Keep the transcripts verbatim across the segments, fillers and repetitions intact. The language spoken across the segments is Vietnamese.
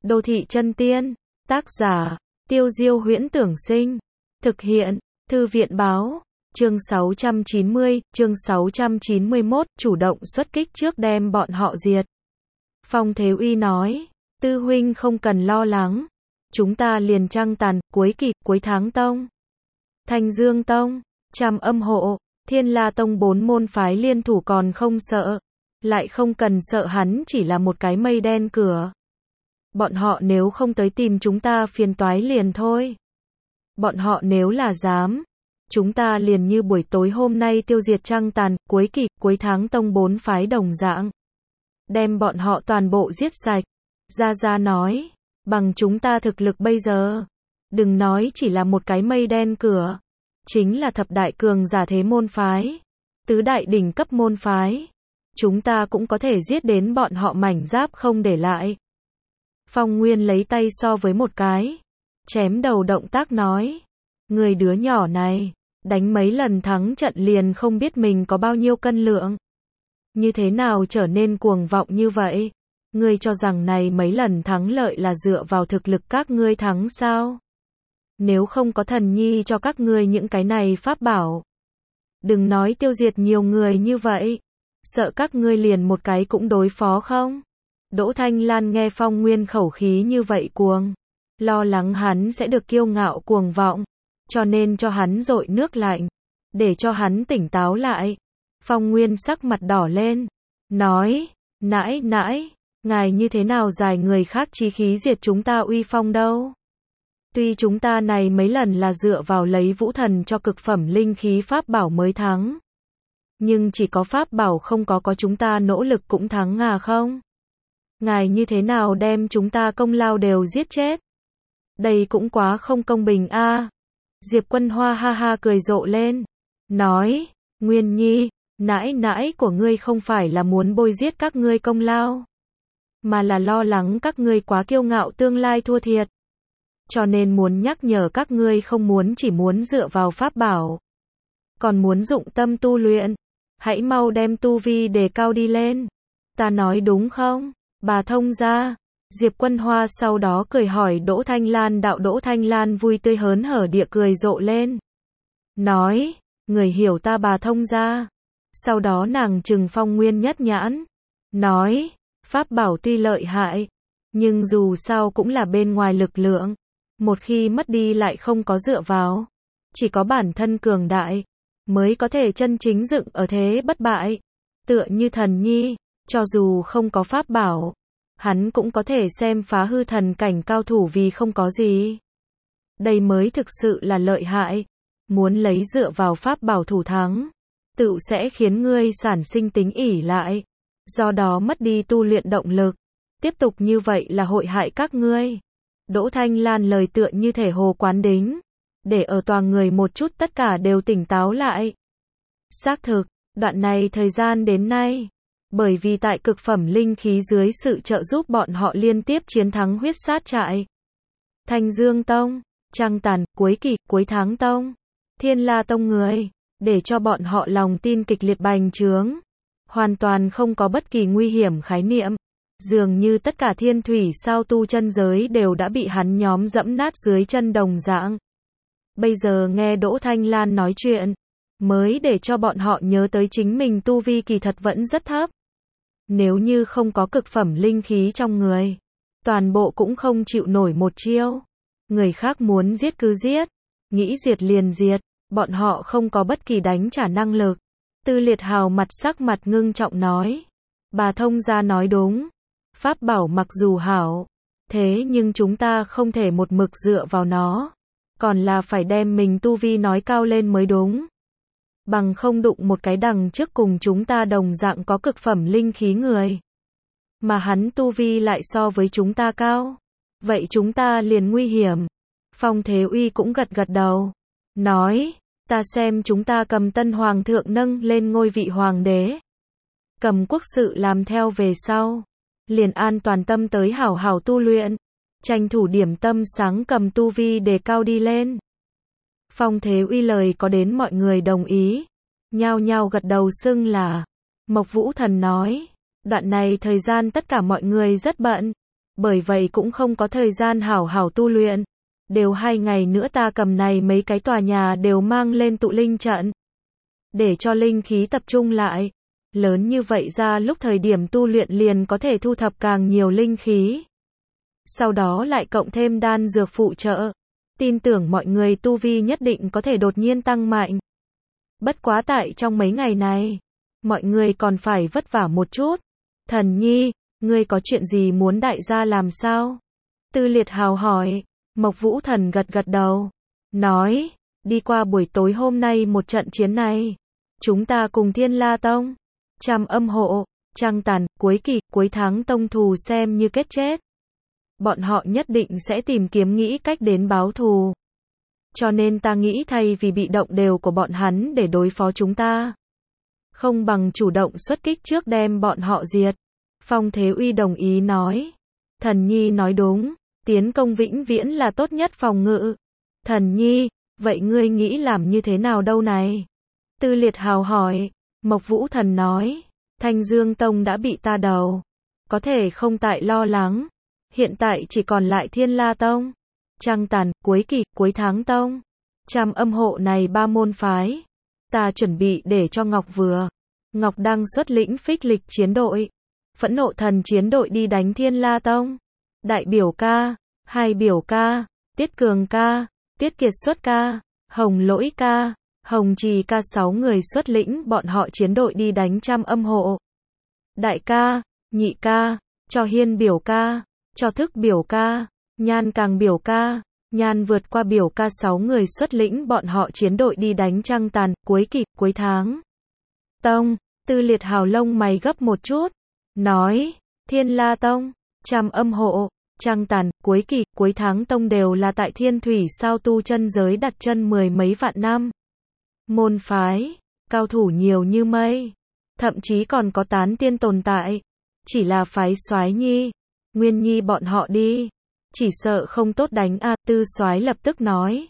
Đô thị chân tiên, tác giả, Tiêu Diêu Huyễn Tưởng Sinh, thực hiện, Thư viện Báo, chương sáu trăm chín mươi, chương sáu trăm chín mươi mốt, chủ động xuất kích trước đem bọn họ diệt. Phong Thế Uy nói, Tư huynh không cần lo lắng, chúng ta liền trăng tàn, cuối kỳ, cuối tháng tông. Thanh Dương Tông, Trảm Âm Hộ, Thiên La Tông bốn môn phái liên thủ còn không sợ, lại không cần sợ hắn chỉ là một cái mây đen cửa. Bọn họ nếu không tới tìm chúng ta phiền toái liền thôi. Bọn họ nếu là dám, chúng ta liền như buổi tối hôm nay tiêu diệt trăng tàn, cuối kỳ, cuối tháng tông bốn phái đồng dạng. Đem bọn họ toàn bộ giết sạch. Gia Gia nói, bằng chúng ta thực lực bây giờ, đừng nói chỉ là một cái mây đen cửa, chính là thập đại cường giả thế môn phái, tứ đại đỉnh cấp môn phái, chúng ta cũng có thể giết đến bọn họ mảnh giáp không để lại. Phong Nguyên lấy tay so với một cái, chém đầu động tác nói, người đứa nhỏ này, đánh mấy lần thắng trận liền không biết mình có bao nhiêu cân lượng. Như thế nào trở nên cuồng vọng như vậy? Ngươi cho rằng này mấy lần thắng lợi là dựa vào thực lực các ngươi thắng sao? Nếu không có thần nhi cho các ngươi những cái này pháp bảo, đừng nói tiêu diệt nhiều người như vậy, sợ các ngươi liền một cái cũng đối phó không? Đỗ Thanh Lan nghe Phong Nguyên khẩu khí như vậy cuồng, lo lắng hắn sẽ được kiêu ngạo cuồng vọng, cho nên cho hắn dội nước lạnh, để cho hắn tỉnh táo lại. Phong Nguyên sắc mặt đỏ lên, nói, nãi nãi, ngài như thế nào giải người khác chí khí diệt chúng ta uy phong đâu? Tuy chúng ta này mấy lần là dựa vào lấy vũ thần cho cực phẩm linh khí pháp bảo mới thắng, nhưng chỉ có pháp bảo không có có chúng ta nỗ lực cũng thắng à không? Ngài như thế nào đem chúng ta công lao đều giết chết? Đây cũng quá không công bình a. À. Diệp Quân Hoa ha ha cười rộ lên, nói, Nguyên Nhi, nãi nãi của ngươi không phải là muốn bôi giết các ngươi công lao, mà là lo lắng các ngươi quá kiêu ngạo tương lai thua thiệt. Cho nên muốn nhắc nhở các ngươi không muốn chỉ muốn dựa vào pháp bảo, còn muốn dụng tâm tu luyện. Hãy mau đem tu vi đề cao đi lên. Ta nói đúng không? Bà thông gia. Diệp Quân Hoa sau đó cười hỏi Đỗ Thanh Lan. Đạo Đỗ Thanh Lan vui tươi hớn hở địa cười rộ lên, nói, người hiểu ta bà thông gia. Sau đó nàng trừng Phong Nguyên nhất nhãn, nói, pháp bảo tuy lợi hại, nhưng dù sao cũng là bên ngoài lực lượng, một khi mất đi lại không có dựa vào, chỉ có bản thân cường đại mới có thể chân chính dựng ở thế bất bại. Tựa như thần nhi, cho dù không có pháp bảo, hắn cũng có thể xem phá hư thần cảnh cao thủ vì không có gì. Đây mới thực sự là lợi hại. Muốn lấy dựa vào pháp bảo thủ thắng, tự sẽ khiến ngươi sản sinh tính ỷ lại, do đó mất đi tu luyện động lực. Tiếp tục như vậy là hội hại các ngươi. Đỗ Thanh Lan lời tựa như thể hồ quán đính, để ở toàn người một chút tất cả đều tỉnh táo lại. Xác thực, đoạn này thời gian đến nay, bởi vì tại cực phẩm linh khí dưới sự trợ giúp bọn họ liên tiếp chiến thắng huyết sát trại, Thanh Dương Tông, Trăng Tàn, cuối kỳ, cuối tháng tông, Thiên La Tông người, để cho bọn họ lòng tin kịch liệt bành trướng, hoàn toàn không có bất kỳ nguy hiểm khái niệm. Dường như tất cả thiên thủy sao tu chân giới đều đã bị hắn nhóm dẫm nát dưới chân đồng dạng. Bây giờ nghe Đỗ Thanh Lan nói chuyện, mới để cho bọn họ nhớ tới chính mình tu vi kỳ thật vẫn rất thấp. Nếu như không có cực phẩm linh khí trong người, toàn bộ cũng không chịu nổi một chiêu. Người khác muốn giết cứ giết, nghĩ diệt liền diệt, bọn họ không có bất kỳ đánh trả năng lực. Tư Liệt Hào mặt sắc mặt ngưng trọng nói, bà thông gia nói đúng, pháp bảo mặc dù hảo, thế nhưng chúng ta không thể một mực dựa vào nó, còn là phải đem mình tu vi nói cao lên mới đúng. Bằng không đụng một cái đằng trước cùng chúng ta đồng dạng có cực phẩm linh khí người, mà hắn tu vi lại so với chúng ta cao, vậy chúng ta liền nguy hiểm. Phong Thế Uy cũng gật gật đầu, nói, ta xem chúng ta cầm tân hoàng thượng nâng lên ngôi vị hoàng đế, cầm quốc sự làm theo về sau, liền an toàn tâm tới hảo hảo tu luyện, tranh thủ điểm tâm sáng cầm tu vi đề cao đi lên. Phong Thế Uy lời có đến mọi người đồng ý, nhao nhao gật đầu xưng là. Mộc Vũ Thần nói, đoạn này thời gian tất cả mọi người rất bận, bởi vậy cũng không có thời gian hảo hảo tu luyện. Đều hai ngày nữa ta cầm này mấy cái tòa nhà đều mang lên tụ linh trận. Để cho linh khí tập trung lại. Lớn như vậy ra lúc thời điểm tu luyện liền có thể thu thập càng nhiều linh khí. Sau đó lại cộng thêm đan dược phụ trợ. Tin tưởng mọi người tu vi nhất định có thể đột nhiên tăng mạnh. Bất quá tại trong mấy ngày này, mọi người còn phải vất vả một chút. Thần nhi, ngươi có chuyện gì muốn đại gia làm sao? Tư Liệt Hào hỏi. Mộc Vũ Thần gật gật đầu. Nói, đi qua buổi tối hôm nay một trận chiến này. Chúng ta cùng Thiên La Tông. Trăm Âm Hộ, Trăng Tàn, cuối kỳ, cuối tháng tông thù xem như kết chết. Bọn họ nhất định sẽ tìm kiếm nghĩ cách đến báo thù. Cho nên ta nghĩ thay vì bị động đều của bọn hắn để đối phó chúng ta. Không bằng chủ động xuất kích trước đem bọn họ diệt. Phong Thế Uy đồng ý nói. Thần nhi nói đúng, tiến công vĩnh viễn là tốt nhất phòng ngự. Thần nhi, vậy ngươi nghĩ làm như thế nào đâu này? Tư Liệt Hào hỏi. Mộc Vũ Thần nói. Thanh Dương Tông đã bị ta đầu. Có thể không tại lo lắng. Hiện tại chỉ còn lại Thiên La Tông, Trăng Tàn, cuối kỳ, cuối tháng tông. Trăm Âm Hộ này ba môn phái. Ta chuẩn bị để cho Ngọc Vừa, Ngọc Đăng xuất lĩnh phích lịch chiến đội. Phẫn Nộ Thần chiến đội đi đánh Thiên La Tông. Đại biểu ca, hai biểu ca, Tiết Cường ca, Tiết Kiệt xuất ca, Hồng Lỗi ca, Hồng Trì ca sáu người xuất lĩnh bọn họ chiến đội đi đánh Trăm Âm Hộ. Đại ca, nhị ca, cho Hiên biểu ca, cho Thức biểu ca, Nhan Càng biểu ca, Nhan vượt qua biểu ca sáu người xuất lĩnh bọn họ chiến đội đi đánh Trăng Tàn, cuối kỳ, cuối tháng tông. Tư Liệt Hào lông mày gấp một chút. Nói, Thiên La Tông, Trăm Âm Hộ, Trăng Tàn, cuối kỳ, cuối tháng tông đều là tại Thiên Thủy sao tu chân giới đặt chân mười mấy vạn năm. Môn phái, cao thủ nhiều như mây. Thậm chí còn có tán tiên tồn tại. Chỉ là phái Soái Nhi, Nguyên Nhi bọn họ đi. Chỉ sợ không tốt đánh a. Tư Soái lập tức nói.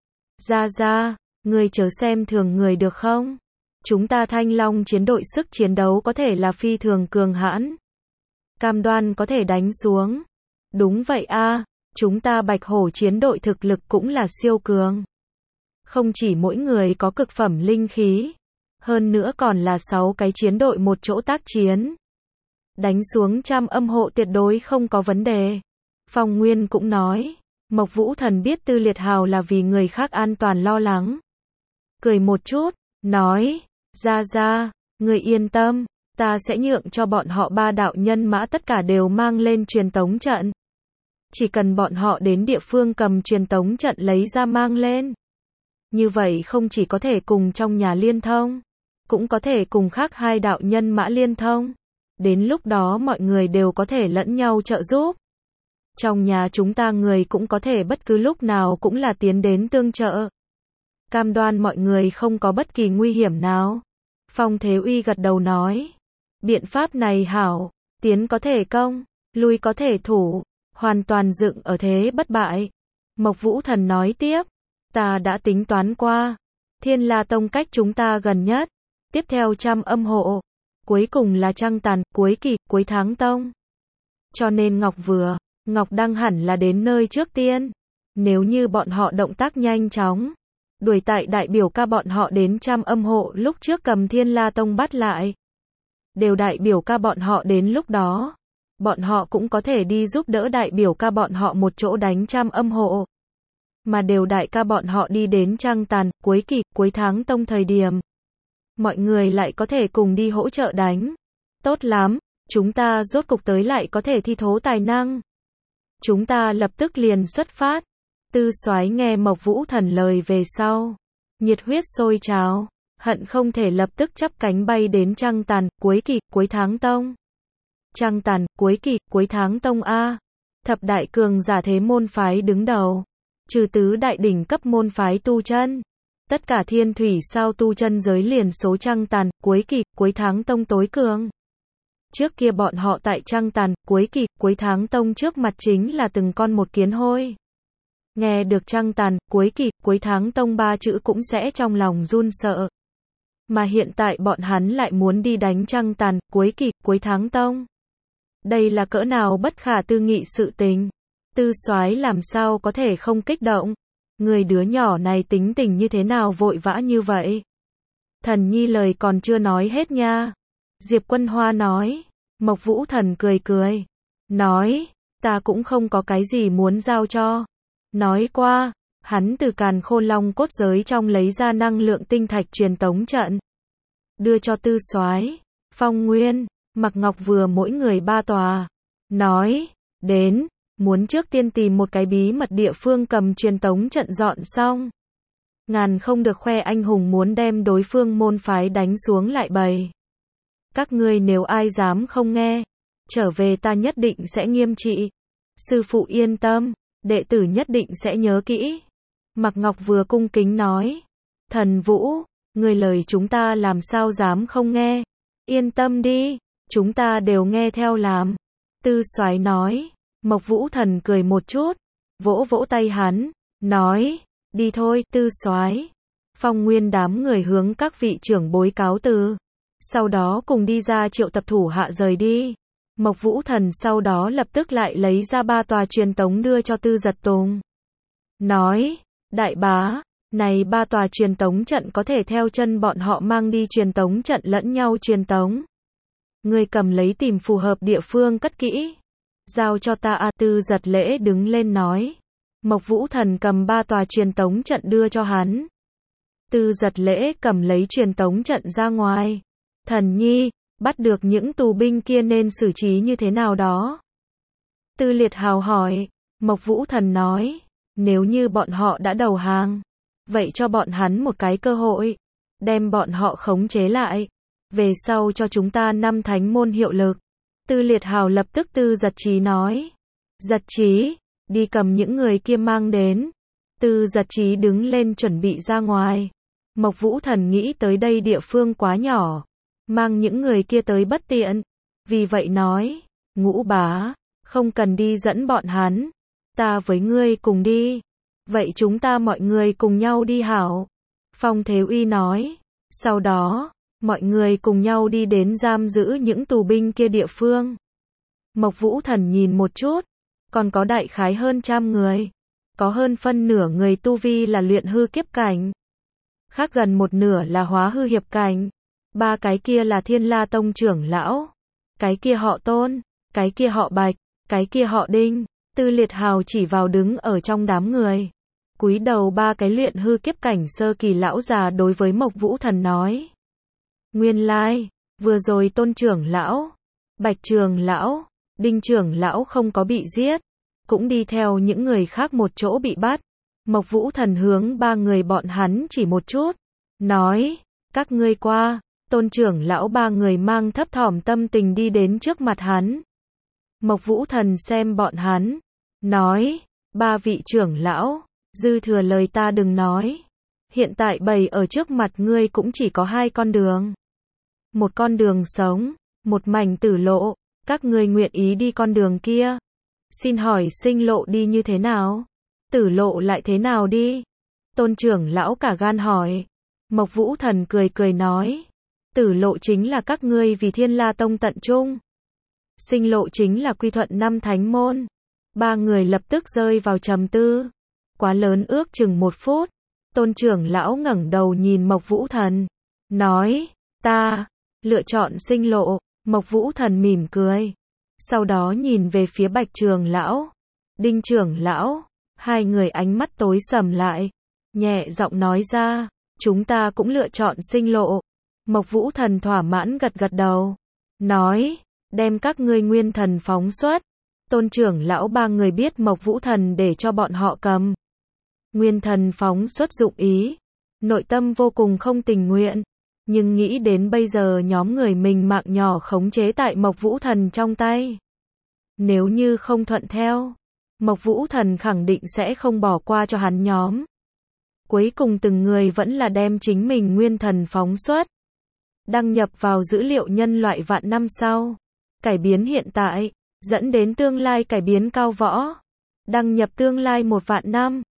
Ra ra, ngươi chớ xem thường người được không? Chúng ta Thanh Long chiến đội sức chiến đấu có thể là phi thường cường hãn. Cam đoan có thể đánh xuống. Đúng vậy a, chúng ta Bạch Hổ chiến đội thực lực cũng là siêu cường. Không chỉ mỗi người có cực phẩm linh khí, hơn nữa còn là sáu cái chiến đội một chỗ tác chiến. Đánh xuống Trăm Âm Hộ tuyệt đối không có vấn đề. Phong Nguyên cũng nói. Mộc Vũ Thần biết Tư Liệt Hào là vì người khác an toàn lo lắng. Cười một chút, nói. Ra ra, người yên tâm, ta sẽ nhượng cho bọn họ ba đạo nhân mã tất cả đều mang lên truyền tống trận. Chỉ cần bọn họ đến địa phương cầm truyền tống trận lấy ra mang lên. Như vậy không chỉ có thể cùng trong nhà liên thông, cũng có thể cùng khác hai đạo nhân mã liên thông. Đến lúc đó mọi người đều có thể lẫn nhau trợ giúp. Trong nhà chúng ta người cũng có thể bất cứ lúc nào cũng là tiến đến tương trợ. Cam đoan mọi người không có bất kỳ nguy hiểm nào. Phong Thế Uy gật đầu nói. Biện pháp này hảo, tiến có thể công, lui có thể thủ, hoàn toàn dựng ở thế bất bại. Mộc Vũ Thần nói tiếp. Ta đã tính toán qua. Thiên La Tông cách chúng ta gần nhất. Tiếp theo Trăm Âm Hộ. Cuối cùng là Trăng Tàn, cuối kỳ, cuối tháng tông. Cho nên Ngọc Vừa, Ngọc Đăng hẳn là đến nơi trước tiên. Nếu như bọn họ động tác nhanh chóng, đuổi tại đại biểu ca bọn họ đến Trăm Âm Hộ lúc trước cầm Thiên La Tông bắt lại. Đều đại biểu ca bọn họ đến lúc đó. Bọn họ cũng có thể đi giúp đỡ đại biểu ca bọn họ một chỗ đánh Trăm Âm Hộ. Mà đều đại ca bọn họ đi đến Trăng Tàn, cuối kỳ, cuối tháng tông thời điểm. Mọi người lại có thể cùng đi hỗ trợ đánh. Tốt lắm, chúng ta rốt cục tới lại có thể thi thố tài năng. Chúng ta lập tức liền xuất phát. Tư Soái nghe Mộc Vũ Thần lời về sau. Nhiệt huyết sôi trào, hận không thể lập tức chắp cánh bay đến Trăng Tàn, cuối kỳ, cuối tháng tông. Trăng Tàn, cuối kỳ, cuối tháng tông A. Thập đại cường giả thế môn phái đứng đầu. Trừ tứ đại đỉnh cấp môn phái tu chân. Tất cả Thiên Thủy sao tu chân giới liền số Trăng Tàn, cuối kỳ, cuối tháng tông tối cường. Trước kia bọn họ tại Trăng Tàn, cuối kỳ, cuối tháng tông trước mặt chính là từng con một kiến hôi. Nghe được Trăng Tàn, cuối kỳ, cuối tháng tông ba chữ cũng sẽ trong lòng run sợ. Mà hiện tại bọn hắn lại muốn đi đánh Trăng Tàn, cuối kỳ, cuối tháng tông. Đây là cỡ nào bất khả tư nghị sự tình. Tư soái làm sao có thể không kích động. Người đứa nhỏ này tính tình như thế nào vội vã như vậy. Thần nhi lời còn chưa nói hết nha. Diệp Quân Hoa nói. Mộc Vũ Thần cười cười. Nói, ta cũng không có cái gì muốn giao cho. Nói qua, hắn từ càn khôn long cốt giới trong lấy ra năng lượng tinh thạch truyền tống trận. Đưa cho Tư soái, Phong Nguyên, Mạc Ngọc vừa mỗi người ba tòa. Nói, đến, muốn trước tiên tìm một cái bí mật địa phương cầm truyền tống trận dọn xong. Ngàn không được khoe anh hùng muốn đem đối phương môn phái đánh xuống lại bày. Các ngươi nếu ai dám không nghe, trở về ta nhất định sẽ nghiêm trị. Sư phụ yên tâm, đệ tử nhất định sẽ nhớ kỹ. Mạc Ngọc vừa cung kính nói. Thần Vũ, người lời chúng ta làm sao dám không nghe. Yên tâm đi, chúng ta đều nghe theo làm. Tư soái nói. Mộc Vũ Thần cười một chút, vỗ vỗ tay hắn, nói, đi thôi, Tư soái. Phong Nguyên đám người hướng các vị trưởng bối cáo từ, sau đó cùng đi ra triệu tập thủ hạ rời đi. Mộc Vũ Thần sau đó lập tức lại lấy ra ba tòa truyền tống đưa cho Tư Giật Tùng. Nói, đại bá, này ba tòa truyền tống trận có thể theo chân bọn họ mang đi truyền tống trận lẫn nhau truyền tống. Ngươi cầm lấy tìm phù hợp địa phương cất kỹ. Giao cho ta a. Tư Giật Lễ đứng lên nói. Mộc Vũ Thần cầm ba tòa truyền tống trận đưa cho hắn. Tư Giật Lễ cầm lấy truyền tống trận ra ngoài. Thần nhi, bắt được những tù binh kia nên xử trí như thế nào đó? Tư Liệt Hào hỏi. Mộc Vũ Thần nói. Nếu như bọn họ đã đầu hàng, vậy cho bọn hắn một cái cơ hội. Đem bọn họ khống chế lại. Về sau cho chúng ta năm thánh môn hiệu lực. Tư Liệt Hào lập tức Tư Giật Trí nói. Giật Trí, đi cầm những người kia mang đến. Tư Giật Trí đứng lên chuẩn bị ra ngoài. Mộc Vũ Thần nghĩ tới đây địa phương quá nhỏ, mang những người kia tới bất tiện. Vì vậy nói, Ngũ bá, không cần đi dẫn bọn hắn. Ta với ngươi cùng đi. Vậy chúng ta mọi người cùng nhau đi hảo. Phong Thế Uy nói. Sau đó, mọi người cùng nhau đi đến giam giữ những tù binh kia địa phương. Mộc Vũ Thần nhìn một chút, còn có đại khái hơn trăm người. Có hơn phân nửa người tu vi là luyện hư kiếp cảnh. Khác gần một nửa là hóa hư hiệp cảnh. Ba cái kia là Thiên La Tông trưởng lão. Cái kia họ Tôn, cái kia họ Bạch, cái kia họ Đinh. Tư Liệt Hào chỉ vào đứng ở trong đám người. Cúi đầu ba cái luyện hư kiếp cảnh sơ kỳ lão già đối với Mộc Vũ Thần nói. Nguyên lai, vừa rồi Tôn trưởng lão, Bạch trưởng lão, Đinh trưởng lão không có bị giết, cũng đi theo những người khác một chỗ bị bắt. Mộc Vũ Thần hướng ba người bọn hắn chỉ một chút, nói, các ngươi qua. Tôn trưởng lão ba người mang thấp thỏm tâm tình đi đến trước mặt hắn. Mộc Vũ Thần xem bọn hắn, nói, ba vị trưởng lão, dư thừa lời ta đừng nói. Hiện tại bày ở trước mặt ngươi cũng chỉ có hai con đường. Một con đường sống, một mảnh tử lộ, các ngươi nguyện ý đi con đường kia. Xin hỏi sinh lộ đi như thế nào? Tử lộ lại thế nào đi? Tôn trưởng lão cả gan hỏi. Mộc Vũ Thần cười cười nói. Tử lộ chính là các ngươi vì Thiên La Tông tận trung. Sinh lộ chính là quy thuận năm thánh môn. Ba người lập tức rơi vào trầm tư. Quá lớn ước chừng một phút. Tôn trưởng lão ngẩng đầu nhìn Mộc Vũ Thần. Nói, ta, lựa chọn sinh lộ. Mộc Vũ Thần mỉm cười. Sau đó nhìn về phía Bạch trưởng lão, Đinh trưởng lão. Hai người ánh mắt tối sầm lại. Nhẹ giọng nói ra, chúng ta cũng lựa chọn sinh lộ. Mộc Vũ Thần thỏa mãn gật gật đầu. Nói, đem các ngươi nguyên thần phóng xuất. Tôn trưởng lão ba người biết Mộc Vũ Thần để cho bọn họ cầm nguyên thần phóng xuất dụng ý. Nội tâm vô cùng không tình nguyện. Nhưng nghĩ đến bây giờ nhóm người mình mạng nhỏ khống chế tại Mộc Vũ Thần trong tay. Nếu như không thuận theo, Mộc Vũ Thần khẳng định sẽ không bỏ qua cho hắn nhóm. Cuối cùng từng người vẫn là đem chính mình nguyên thần phóng xuất. Đăng nhập vào dữ liệu nhân loại vạn năm sau. Cải biến hiện tại, dẫn đến tương lai cải biến cao võ. Đăng nhập tương lai một vạn năm.